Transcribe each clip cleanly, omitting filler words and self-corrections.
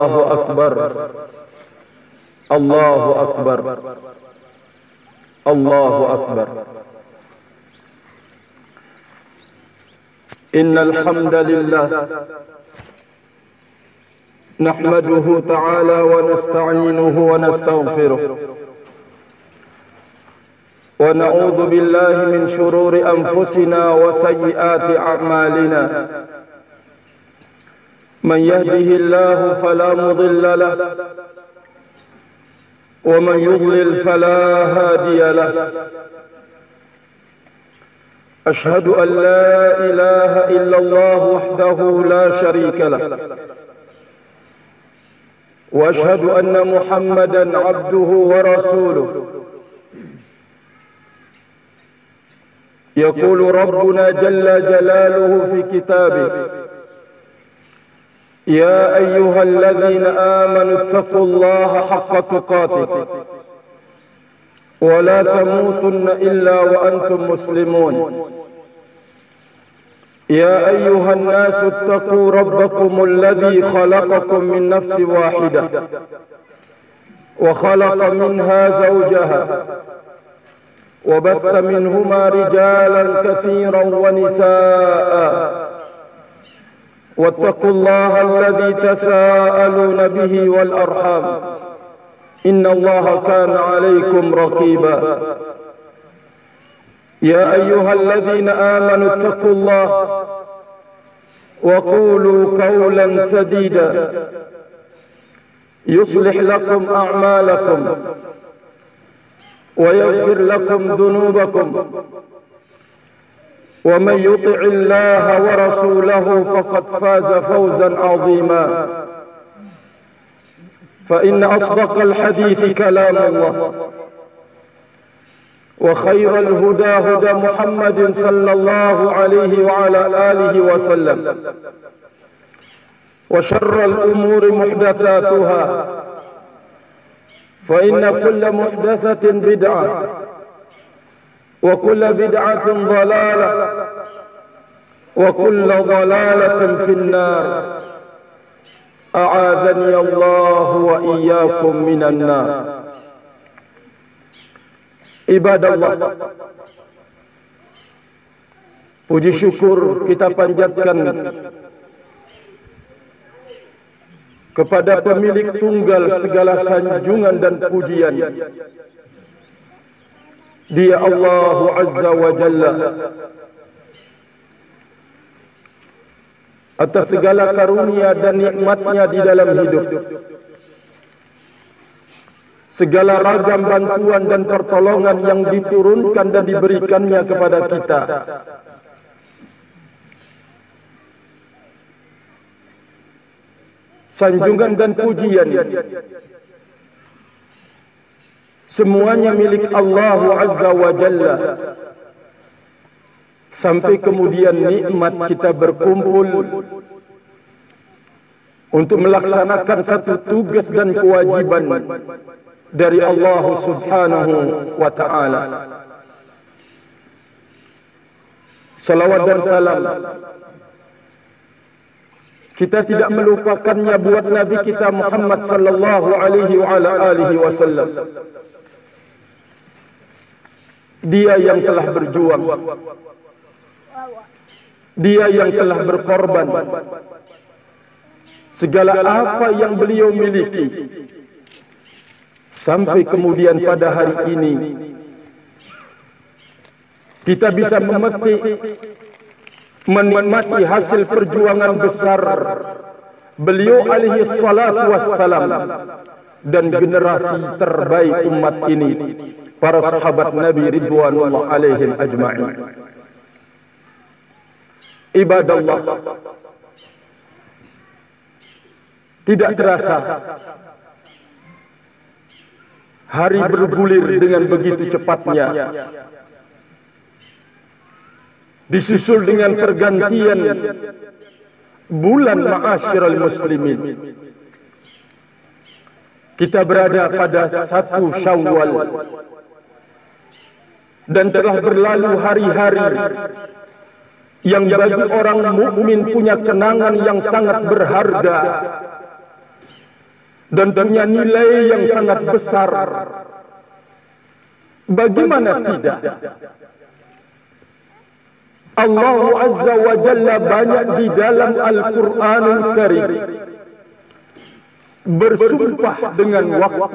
الله أكبر الله أكبر الله أكبر. إن الحمد لله نحمده تعالى ونستعينه ونستغفره ونعوذ بالله من شرور أنفسنا وسيئات أعمالنا. من يهده الله فلا مضل له ومن يضلل فلا هادي له. أشهد أن لا إله إلا الله وحده لا شريك له وأشهد أن محمدا عبده ورسوله. يقول ربنا جل جلاله في كتابه: يا أيها الذين آمنوا اتقوا الله حق تقاته ولا تموتن إلا وأنتم مسلمون. يا أيها الناس اتقوا ربكم الذي خلقكم من نفس واحدة وخلق منها زوجها وبث منهما رجالا كثيرا ونساء. واتقوا الله الذي تساءلون به والأرحام إن الله كان عليكم رقيبا. يا أيها الذين آمنوا اتقوا الله وقولوا قولا سديدا يصلح لكم أعمالكم ويغفر لكم ذنوبكم. ومن يطع الله ورسوله فقد فاز فوزا عظيما. فإن أصدق الحديث كلام الله وخير الهدى هدى محمد صلى الله عليه وعلى آله وسلم. وشر الأمور محدثاتها فإن كل محدثة بدعة وكل بدعة ضلالة وكل ضلالة في النار. أعاذني الله وإياكم من النار. Ibadallah, puji syukur kita panjatkan kepada pemilik tunggal segala sanjungan dan pujian, Dia Allah Azza wa Jalla, atas segala karunia dan nikmatnya di dalam hidup, segala ragam bantuan dan pertolongan yang diturunkan dan diberikannya kepada kita. Sanjungan dan pujian semuanya milik Allah Azza wa Jalla. Sampai kemudian nikmat kita berkumpul untuk melaksanakan satu tugas dan kewajiban dari Allah Subhanahu wa ta'ala. Salawat dan salam kita tidak melupakannya buat Nabi kita Muhammad sallallahu alaihi wa ala alihi wasallam. Dia yang telah berjuang, Dia yang telah berkorban. Segala apa yang beliau miliki, sampai kemudian pada hari ini kita bisa memetik, menikmati hasil perjuangan besar beliau alaihi salatu wassalam dan generasi terbaik umat ini, para sahabat Nabi ridwanullah alaihim ajma'in. Ibadallah, tidak terasa hari bergulir dengan begitu cepatnya, disusul dengan pergantian bulan ma'asyiral muslimin. Kita berada pada 1 Syawal dan telah berlalu hari-hari yang bagi orang mukmin punya kenangan yang sangat berharga, dan punya nilai yang sangat besar. Bagaimana tidak? Allah Azza wa Jalla banyak di dalam Al-Quranul Karim bersumpah dengan waktu,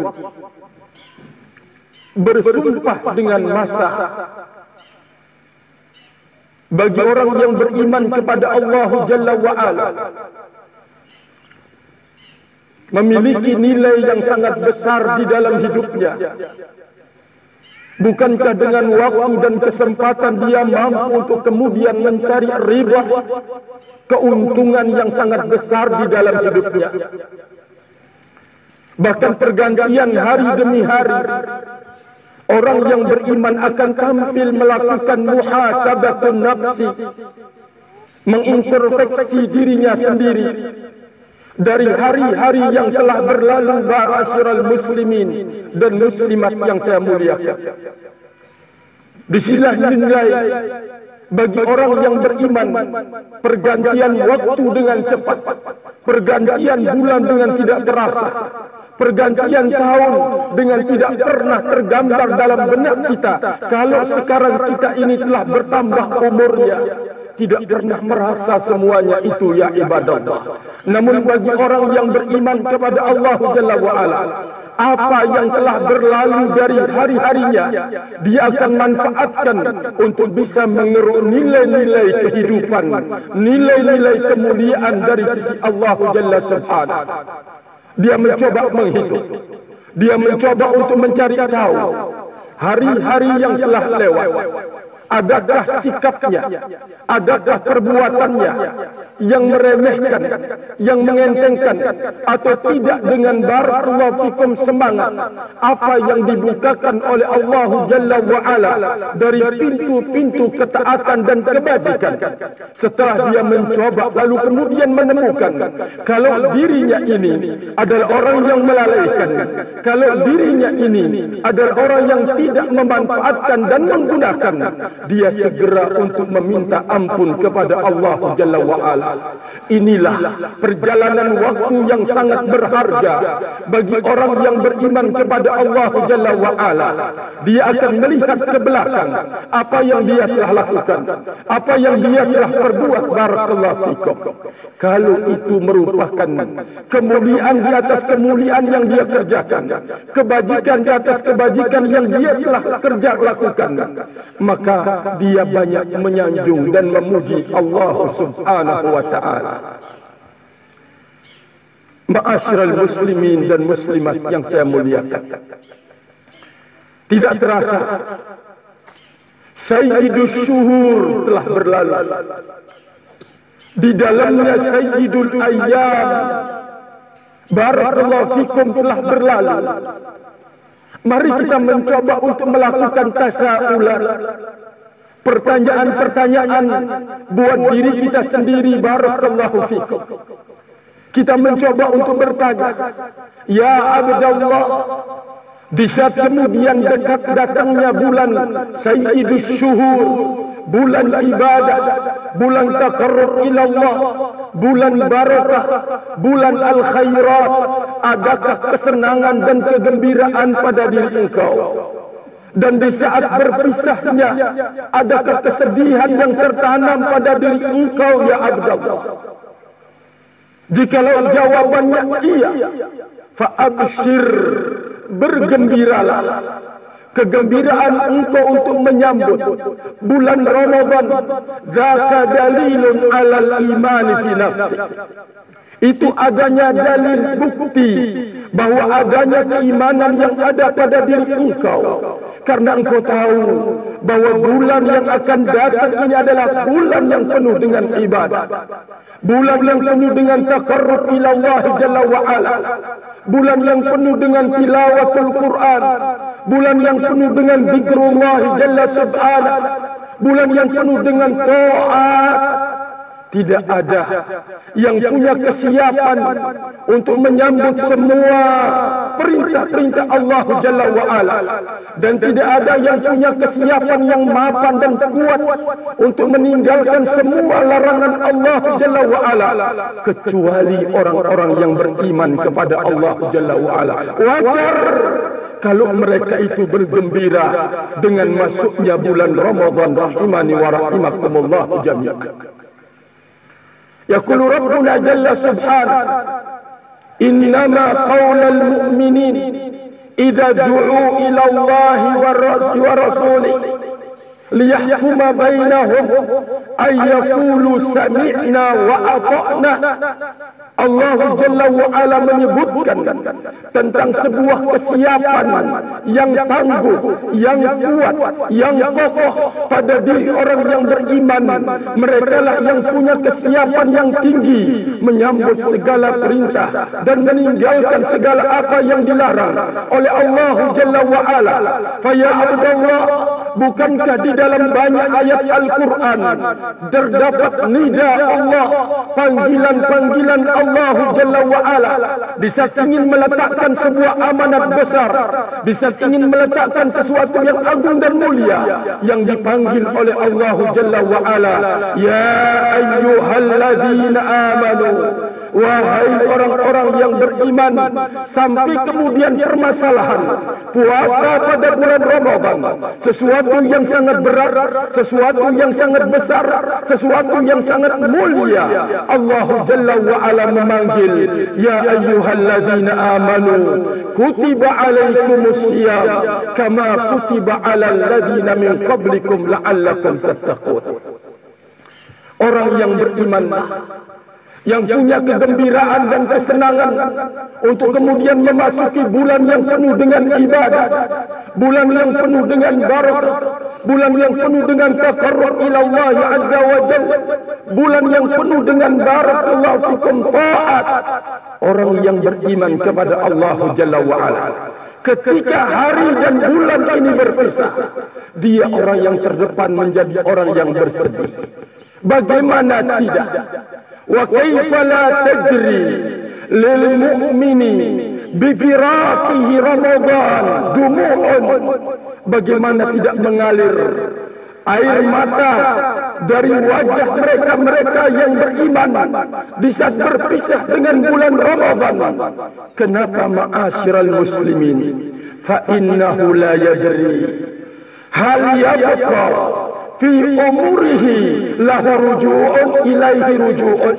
bersumpah dengan masa. Bagi orang yang beriman kepada Allah Jalla wa Ala, memiliki nilai yang sangat besar di dalam hidupnya. Bukankah dengan waktu dan kesempatan dia mampu untuk kemudian mencari riba, keuntungan yang sangat besar di dalam hidupnya? Bahkan pergantian hari demi hari, orang yang beriman akan tampil melakukan muhasabatun nafsi, mengintrospeksi dirinya sendiri dari hari-hari yang telah berlalu. Ma'asyiral muslimin dan muslimat yang saya muliakan, disinilah nilai bagi orang yang beriman. Pergantian waktu dengan cepat, pergantian bulan dengan tidak terasa, pergantian tahun dengan tidak pernah tergambar dalam benak kita. Kalau sekarang kita ini telah bertambah umurnya, tidak pernah merasa semuanya itu, ya ibadallah. Namun bagi orang yang beriman kepada Allah Jalla wa'ala, apa yang telah berlalu dari hari-harinya, dia akan manfaatkan untuk bisa mengeruk nilai-nilai kehidupan, nilai-nilai kemuliaan dari sisi Allah Jalla subhanahu. Dia mencoba menghitung, dia mencoba untuk mencari tahu hari-hari yang telah lewat, adakah sikapnya, adakah perbuatannya yang meremehkan, yang mengentengkan, atau tidak dengan barakallahu fikum semangat apa yang dibukakan oleh Allah Jalla wa'ala dari pintu-pintu ketaatan dan kebajikan. Setelah dia mencoba lalu kemudian menemukan kalau dirinya ini adalah orang yang melalaikan, kalau dirinya ini adalah orang yang tidak memanfaatkan dan menggunakan, dia segera untuk meminta ampun kepada Allah Jalla wa'ala. Inilah perjalanan waktu yang sangat berharga bagi orang yang beriman kepada Allah Jalla wa'ala. Dia akan melihat ke belakang apa yang dia telah lakukan, apa yang dia telah perbuat. Barakallahu fikum. Kalau itu merupakan kemuliaan di atas kemuliaan yang dia kerjakan, kebajikan di atas kebajikan yang dia telah lakukan, maka dia banyak menyanjung dan memuji Allah subhanahu wa ta'ala. Ma'asyiral muslimin dan muslimat yang saya muliakan, tidak terasa Sayyidus Syuhur telah berlalu. Di dalamnya Sayyidul Ayyam, barakallahu fikum, telah berlalu. Mari kita mencoba untuk melakukan tasaulat, pertanyaan-pertanyaan buat diri kita sendiri. Barakallahu fikum. Kita mencoba untuk bertanya, ya Abdallah, di saat kemudian dekat datangnya bulan Sayyidus Syuhur, bulan ibadah, bulan taqarrub ilallah, bulan barakah, bulan al-khairat, adakah kesenangan dan kegembiraan pada diri engkau? Dan di saat berpisahnya, adakah kesedihan yang tertanam pada diri engkau, ya Abdallah? Jikalau jawabannya iya, fa'abshir, bergembiralah. Kegembiraan engkau untuk menyambut bulan Ramadan, dzaka dalilun alal imani fi nafsi. Itu adanya dalil bukti bahwa adanya keimanan yang ada pada diri engkau. Karena engkau tahu bahwa bulan yang akan datang ini adalah bulan yang penuh dengan ibadah, bulan yang penuh dengan taqarrub ila Allah Jalla wa Ala, bulan yang penuh dengan tilawatul Quran, bulan yang penuh dengan zikrullah Jalla subhanahu, bulan yang penuh dengan taat. Tidak ada yang punya kesiapan untuk menyambut semua perintah-perintah Allah Jalla wa'ala. Dan tidak ada yang punya kesiapan yang mapan dan kuat untuk meninggalkan semua larangan Allah Jalla wa'ala, kecuali orang-orang yang beriman kepada Allah Jalla wa'ala. Wajar kalau mereka itu bergembira dengan masuknya bulan Ramadan, rahimani wa rahimakumullah jami'an. يقول ربنا جل سبحانه إنما قول المؤمنين إذا دعوا إلى الله ورسوله ليحكم بينهم أن يقولوا سمعنا وأطعنا. Allah Jalla wa'ala menyebutkan tentang sebuah kesiapan yang tangguh, yang kuat, yang kokoh pada diri orang yang beriman. Mereka lah yang punya kesiapan yang tinggi menyambut segala perintah dan meninggalkan segala apa yang dilarang oleh Allah Jalla wa'ala. Faya Abdullah, bukankah di dalam banyak ayat Al-Quran terdapat nida Allah, panggilan-panggilan Allah Jalla wa'ala, di saat ingin meletakkan sebuah amanat besar, di saat ingin meletakkan sesuatu yang agung dan mulia, yang dipanggil oleh Allah Jalla wa'ala, ya ayyuhalladzina amanu, wahai orang-orang yang beriman. Sampai kemudian permasalahan puasa pada bulan Ramadan, sesuatu yang sangat berat, sesuatu yang sangat besar, sesuatu yang sangat mulia. Allah Jalla wa'ala memanggil, ya ayyuhalladzina amanu kutiba alaikumusiyam kama kutiba alal ladzina min qablikum la'allakum tattaqun. Orang yang beriman, yang punya kegembiraan dan kesenangan untuk kemudian memasuki bulan yang penuh dengan ibadah, bulan yang penuh dengan barakah, bulan yang penuh dengan taqarrub ila Allah azza wa jalla, bulan yang penuh dengan barakallahu fikum taat. Orang yang beriman kepada Allah Jalla wa ala, ketika hari dan bulan ini berpisah, dia orang yang terdepan menjadi orang yang bersedih. Bagaimana tidak? Wa kaifa la tajri lil mu'mini bi firaqihi Ramadan dumu'un. Bagaimana tidak mengalir air mata dari wajah mereka-mereka yang beriman di saat berpisah dengan bulan Ramadan. Kenapa ma'asyiral muslimin? Fa innahu la yadri hal yabqa fi umurihi lahu ruju'un ilaihi ruju'un.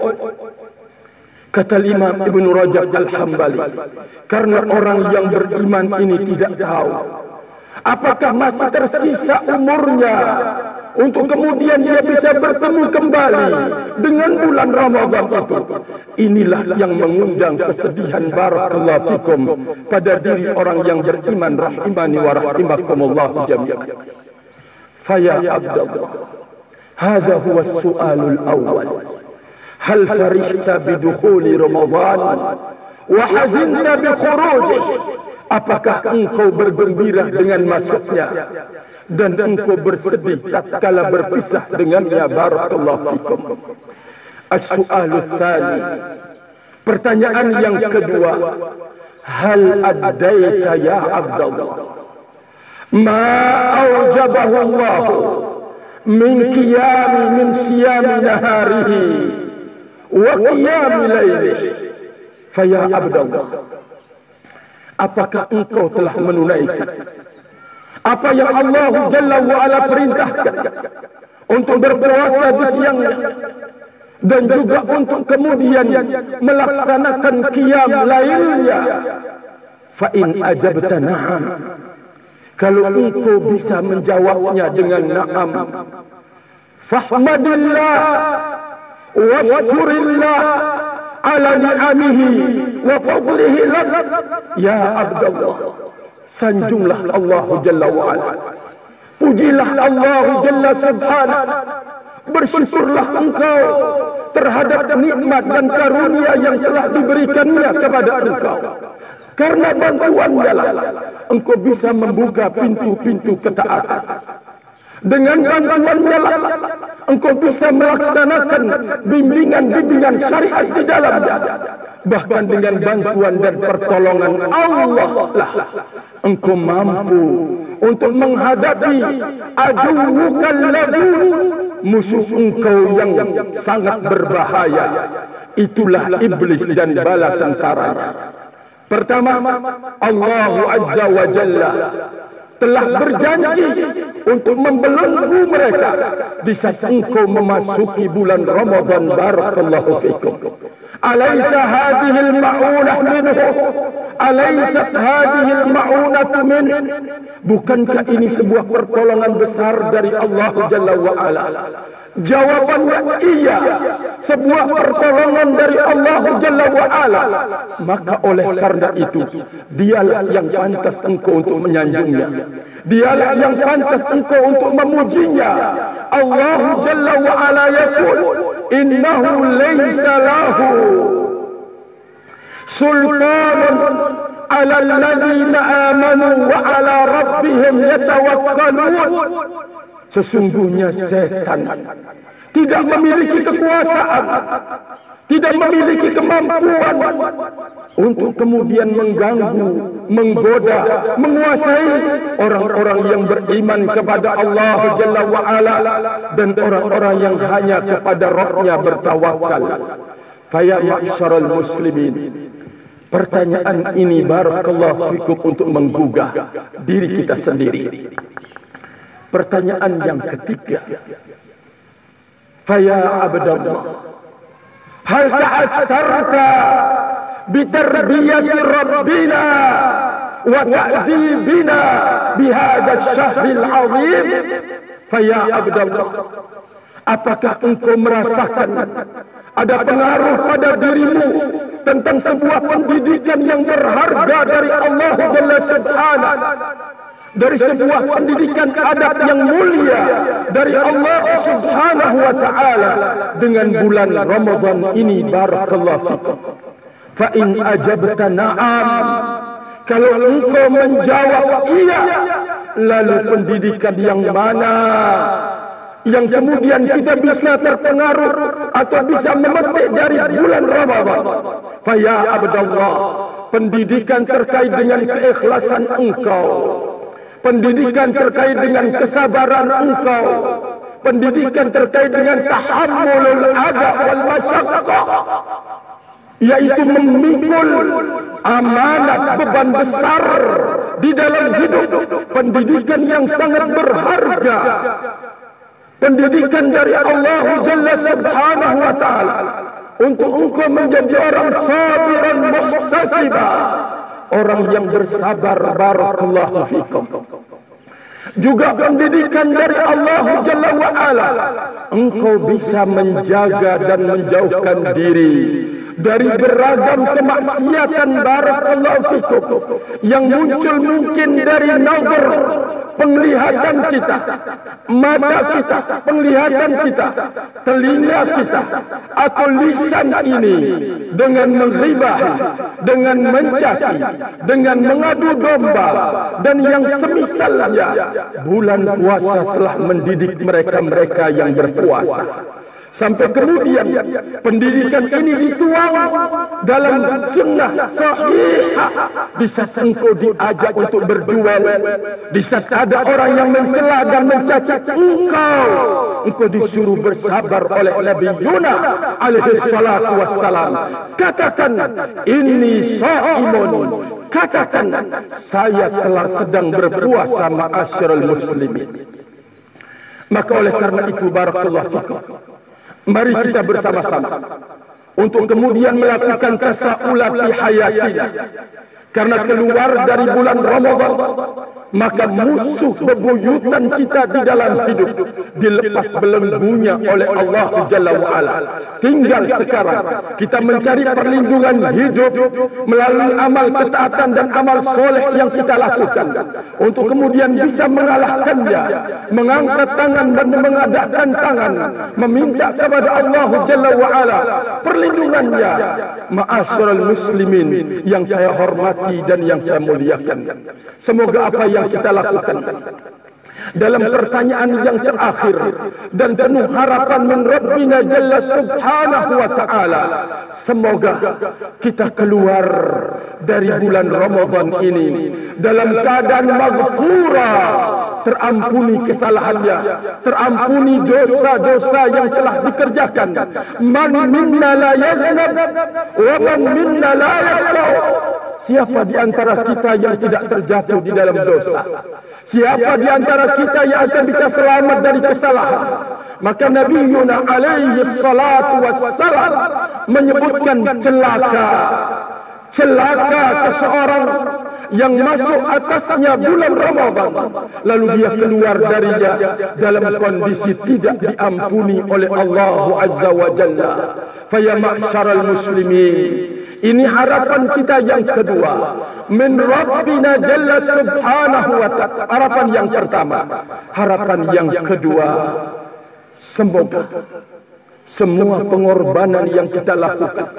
Kata Imam Ibn Rajab Al-Hambali, karena orang yang beriman ini tidak tahu apakah masih tersisa umurnya untuk kemudian dia bisa bertemu kembali dengan bulan Ramadan itu. Inilah yang mengundang kesedihan barakallahu fikum pada diri orang yang beriman, rahimani wa rahimakumullah jami'an. Faya Abdullah, hadha huwa as-su'alul awwal. Hal farihta bidukhuli Ramadan wa hazinta bi khurujihi? Apakah engkau bergembira dengan masuknya dan engkau bersedih tatkala berpisah dengannya? Barakallahu fikum. As-su'alul tsani, pertanyaan yang kedua, hal addaita ya Abdullah ma aujabahu Allah min qiyami min siyami naharihi wa qiyami lailihi? Faya Abdullah, apakah engkau telah menunaikan apa yang Allah Jalla wa'ala perintahkan untuk berpuasa di siangnya dan juga untuk kemudian melaksanakan qiyam lailnya? Fa in ajabta na'am, kalau engkau bisa menjawabnya dengan na'am, fahmadillah washkurillah ala ni'amihi wa fadlihi lak. Ya Abdullah, sanjunglah Allah Jalla wa'ala, pujilah Allah Jalla subhanahu, bersyukurlah engkau terhadap nikmat dan karunia yang telah diberikannya kepada engkau. Karena bantuannya lah engkau bisa membuka pintu-pintu ketaatan. Dengan bantuannya lah engkau bisa melaksanakan bimbingan-bimbingan syariat di dalamnya. Bahkan dengan bantuan dan pertolongan Allah lah engkau mampu untuk menghadapi aduwukal ladun, musuh engkau yang sangat berbahaya. Itulah iblis dan bala tentaranya. Pertama, Allah Azza wa Jalla telah berjanji untuk membelenggu mereka di saat engkau memasuki bulan Ramadan. Barakallahu fikum. Alaysa hadhihi al-ma'unah minhu? Alaysa hadhihi al-ma'unah min? Bukankah ini sebuah pertolongan besar dari Allah Jalla wa Ala? Jawabannya iya, sebuah pertolongan dari Allah Jalla wa Ala. Maka oleh karena itu, dialah yang pantas engkau untuk menyanjungnya. Dialah yang pantas engkau untuk memujinya. Allah Jalla wa Ala yaqul, innahu laysa lahu sultanun ala alladhina amanu wa ala rabbihim yatawakkalun. Sesungguhnya setan tidak memiliki kekuasaan, tidak memiliki kemampuan untuk kemudian mengganggu, menggoda, menguasai orang-orang yang beriman kepada Allah Jalla wa Ala dan orang-orang yang hanya kepada Rabb-Nya bertawakal. Faya ma'syaral muslimin, pertanyaan ini barakallahu fikum untuk menggugah diri kita sendiri. Pertanyaan yang ketiga, faya abdallah, hal ta'assarta bitarbiyati rabbina wa ta'dibina bihadha syahril azim? Faya abdallah, apakah engkau merasakan ada pengaruh pada dirimu tentang sebuah pendidikan yang berharga dari Allah Jalla Subhanahu, dari sebuah pendidikan adab yang mulia dari Allah Subhanahu wa ta'ala dengan bulan Ramadan ini? Barakallahu fikum. Fa in ajabta na'am, kalau engkau menjawab iya, lalu pendidikan yang mana yang kemudian kita bisa terpengaruh atau bisa memetik dari bulan Ramadan? Fa ya abdallah, pendidikan terkait dengan keikhlasan engkau, pendidikan terkait dengan kesabaran engkau, pendidikan terkait dengan tahammulul adha wal masyaqqah, yaitu memikul amanat beban besar di dalam hidup, pendidikan yang sangat berharga, pendidikan dari Allah Jalla Subhanahu wa ta'ala untuk engkau menjadi orang sabiran muhtasibah, orang yang bersabar. Barakallahu fikum. Juga pendidikan dari Allah Jalla wa Ala, engkau bisa menjaga dan menjauhkan diri dari beragam kemaksiatan. Barakallahu fikum, yang muncul mungkin dari nazar, penglihatan kita, mata kita, penglihatan kita, telinga kita, atau lisan ini, dengan menghibah, dengan mencaci, dengan mengadu domba, dan yang semisalnya. Bulan puasa telah mendidik mereka-mereka yang berpuasa, sampai kemudian pendidikan ini dituang dalam sunnah sahihah. Di saat engkau diajak untuk berduel, di saat ada orang yang mencela dan mencaci engkau disuruh bersabar oleh Nabi Yunus alaihi salatu wassalam. Katakan, inni shaimun, katakan saya telah sedang berpuasa, ma'asyiral muslimin. Maka oleh karena itu barakallahu fikum, mari kita bersama-sama untuk kemudian melakukan tasawulat di hayatina. Karena keluar dari bulan Ramadan, maka musuh bebuyutan kita di dalam hidup dilepas belenggunya oleh Allah Jalla wa'ala. Tinggal sekarang kita mencari perlindungan hidup melalui amal ketaatan dan amal soleh yang kita lakukan, untuk kemudian bisa mengalahkannya, mengangkat tangan dan mengadahkan tangan, meminta kepada Allah Jalla wa'ala perlindungannya. Ma'asyiral muslimin yang saya hormati dan yang saya muliakan, semoga apa yang kita lakukan dalam pertanyaan yang terakhir dan penuh harapan min Rabbina Jalla Subhanahu wa Ta'ala, semoga kita keluar dari bulan Ramadan ini dalam keadaan maghfura, terampuni kesalahannya, terampuni dosa-dosa yang telah dikerjakan. Man minna la yadhnab wa man minna la yashtau. Siapa di antara kita yang tidak terjatuh di dalam dosa? Siapa di antara kita yang akan bisa selamat dari kesalahan? Maka Nabi Yuna alaihi salatu wassalam menyebutkan celaka seseorang yang masuk atasnya bulan Ramadan, lalu dia keluar darinya dalam kondisi tidak diampuni oleh Allah Azza wa Jalla. Fa ya ma'syaral muslimin, ini harapan kita yang kedua min Rabbina Jalla Subhanahu wa Ta'ala. Harapan yang pertama, harapan yang kedua, semoga semua pengorbanan yang kita lakukan,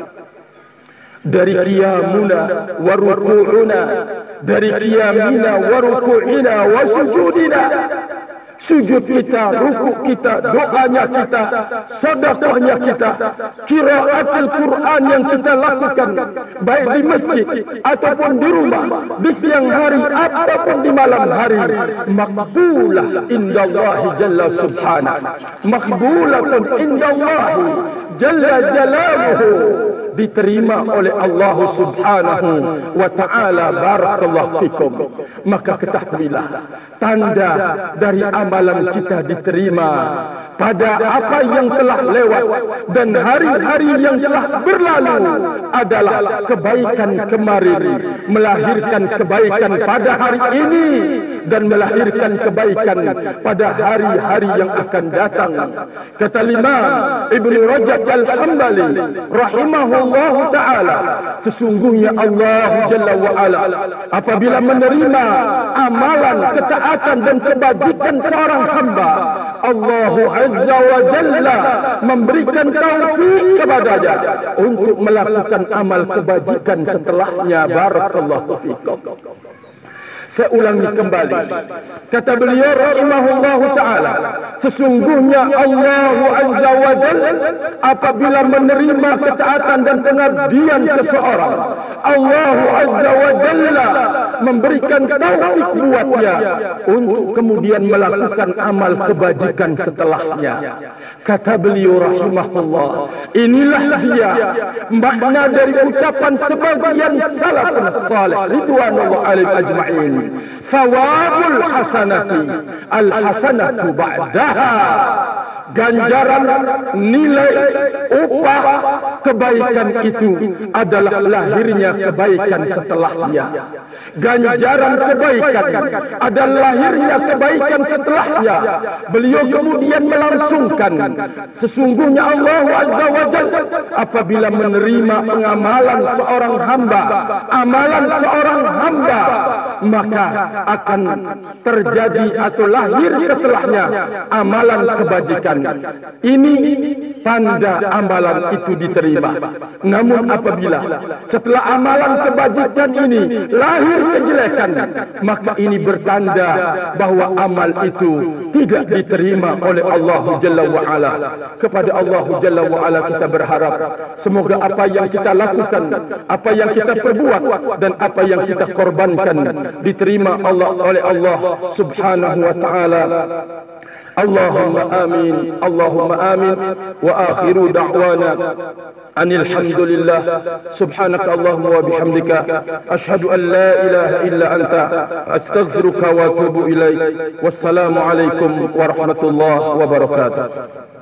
dari qiyamuna wa ruku'una, dari qiyamina wa ruku'ina wa sujudina, sujud kita, rukuk kita, doanya kita, sedekahnya kita, qiraatul Quran yang kita lakukan baik di masjid ataupun di rumah, di siang hari ataupun di malam hari, maqbulah indallahi jalla subhanahu, maqbulatun indallahi jalla jalaluhu, diterima oleh Allah Subhanahu wa Ta'ala. Barakallahu fikum. Maka ketahuilah, tanda dari amalan kita diterima pada apa yang telah lewat dan hari-hari yang telah berlalu adalah kebaikan kemarin melahirkan kebaikan pada hari ini dan melahirkan kebaikan pada hari-hari yang akan datang. Kata Imam Ibnu Rajab Al-Hambali rahimahullah ta'ala, sesungguhnya Allah Jalla wa'ala apabila menerima amalan, ketaatan dan kebajikan seorang hamba, Allah Azza wa Jalla memberikan taufik kepadanya untuk melakukan amal kebajikan setelahnya. Barakallahu fikum. Saya ulangi kembali, kata beliau rahimahullahu ta'ala, sesungguhnya Allah Azza wa Jalla apabila menerima ketaatan dan pengabdian seseorang, Allah Azza wa Jalla memberikan taufik buatnya untuk kemudian melakukan amal kebajikan setelahnya. Kata beliau rahimahullah, inilah dia makna dari ucapan sebagian salafun salih ridwanullah alaihim ajma'in, thawabul hasanati al hasanatu ba'daha, ganjaran nilai upah kebaikan itu adalah lahirnya kebaikan setelahnya. Ganjaran kebaikan adalah lahirnya kebaikan setelahnya. Beliau kemudian melangsungkan, sesungguhnya Allah Azza wa Jalla apabila menerima pengamalan seorang hamba, amalan seorang hamba, maka akan terjadi atau lahir setelahnya amalan kebajikan. Ini tanda amalan itu diterima. Namun apabila setelah amalan kebajikan ini lahir kejelekan, maka ini bertanda bahwa amal itu tidak diterima oleh Allah Jalla wa'ala. Kepada Allah Jalla wa'ala kita berharap, semoga apa yang kita lakukan, apa yang kita perbuat dan apa yang kita korbankan diterima oleh Allah Subhanahu wa ta'ala. Allahumma amin, Allahumma amin. Wa akhiru da'wana anil hamdulillah, subhanaka Allahumma wa bihamdika, ashhadu an la ilaha illa anta, astaghfiruka wa atubu ilaik. Wassalamu alaikum warahmatullahi wabarakatuh.